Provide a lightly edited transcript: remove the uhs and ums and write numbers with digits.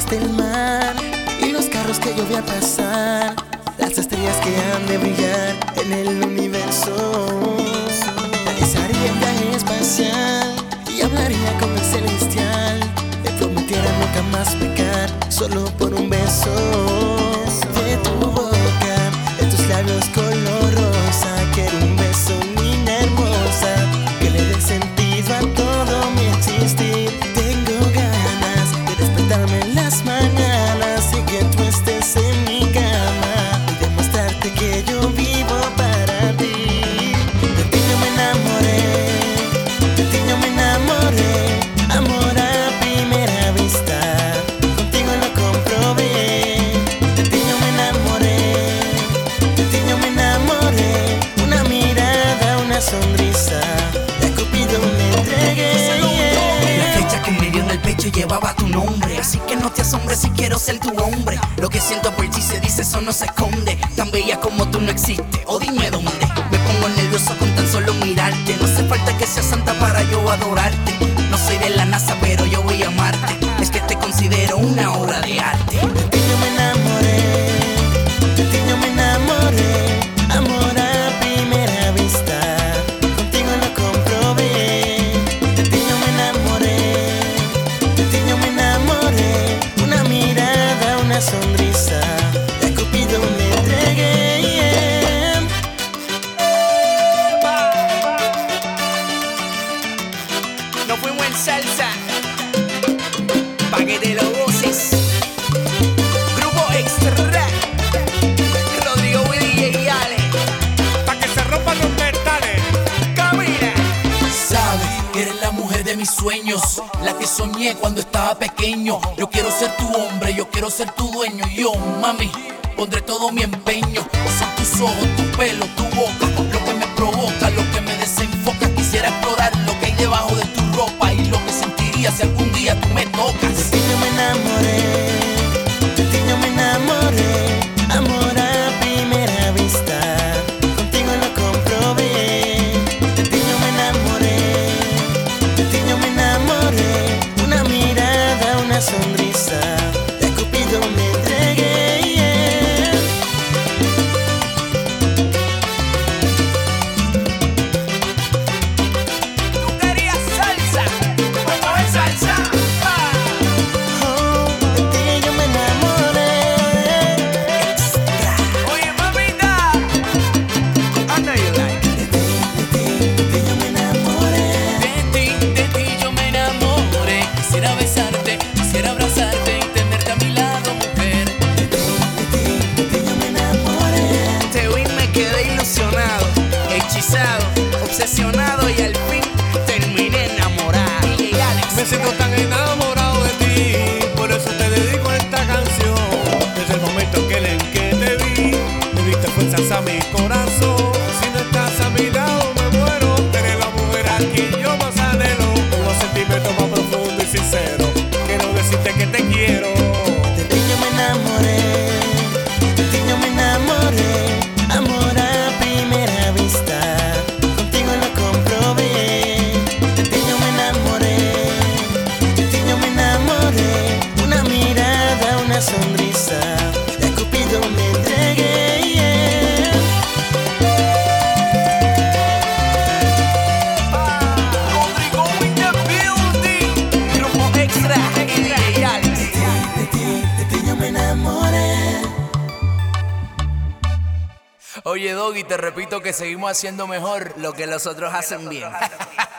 del mar y los carros que yo vi a pasar, las estrellas que han de brillar en el universo. Realizaría el viaje espacial y hablaría con el celestial. Le prometiera nunca más pecar, solo por un beso de tu boca, de tus labios color rosa. Quiero un beso, niña hermosa, que le dé sentido a todo mi existir. Tengo ganas de despertarme en las mañanas y que tú estés en mi cama y demostrarte que yo vivo para ti. De ti yo me enamoré, de ti yo me enamoré, amor a primera vista, contigo lo comprobé. De ti yo me enamoré, de ti yo me enamoré, una mirada, una sonrisa, de Cupido me entregué. La flecha que me dio en el pecho llevaba tu nombre, así que no te asombres si quiero ser tu hombre. Lo que siento por ti se dice, eso no se esconde. Tan bella como tú no existe, o dime dónde. Me pongo nervioso con tan solo mirarte. No hace falta que seas santa para yo adorarte. No soy de la NASA, pero yo voy a amarte. Es que te considero una obra de arte. De ti yo me enamoré, de ti yo me enamoré, amor a primera vista, contigo lo comprobé. De ti yo me enamoré, de ti yo me enamoré, una mirada, una sonrisa, de Cupido me entregué. Nos fuimos en salsa, pa' que te lo goces. Grupo Extra, Rodrigo, Willy y Ale, Pa' que se rompan los metales. camina. Sabes que eres la mujer de mis sueños, la que soñé cuando estaba pequeño. Yo quiero ser tu hombre, yo quiero ser tu dueño. Yo, mami, pondré todo mi empeño. Son tus ojos, tu pelo, tu boca, lo que me provoca, lo que me desenfoca. Quisiera explorar lo que hay debajo de tu ropa y lo que sentiría si algún día tú me De tocas. ti yo me enamoré, de ti yo me enamoré, amor a primera vista, contigo lo comprobé. De ti yo me enamoré, de ti yo me enamoré, una mirada, una sonrisa, de Cupido me entregué. Tú querías salsa, pues coge salsa. Oh, de ti yo me enamoré. Oye, mamita, I know you like it. De ti yo me enamoré. De ti yo me enamoré. Quisiera besarte, quisiera abrazarte y tenerte a mi lado, mujer. De ti yo me enamoré. Te vi y me quedé ilusionado, hechizado, obsesionado y al fin terminé enamorado. DJ Alex. Me siento tan enamorado de ti, por eso te dedico esta canción. Desde el momento en que te vi, me diste fuerzas a mi corazón. Si no estás a mi lado me muero. Eres la mujer a quien yo más anhelo. Unos sentimientos más profundos y sinceros. Quiero decirte que te quiero. De ti yo me enamoré, de ti yo me enamoré, amor a primera vista, contigo lo comprobé. De ti yo me enamoré, de ti yo me enamoré, una mirada, una sonrisa, de Cupido me entregué. Rodrigo in the building. Grupo Extra y DJ Alex. De ti yo me enamoré. Oye, Doggy, te repito que seguimos haciendo mejor lo que los otros hacen bien.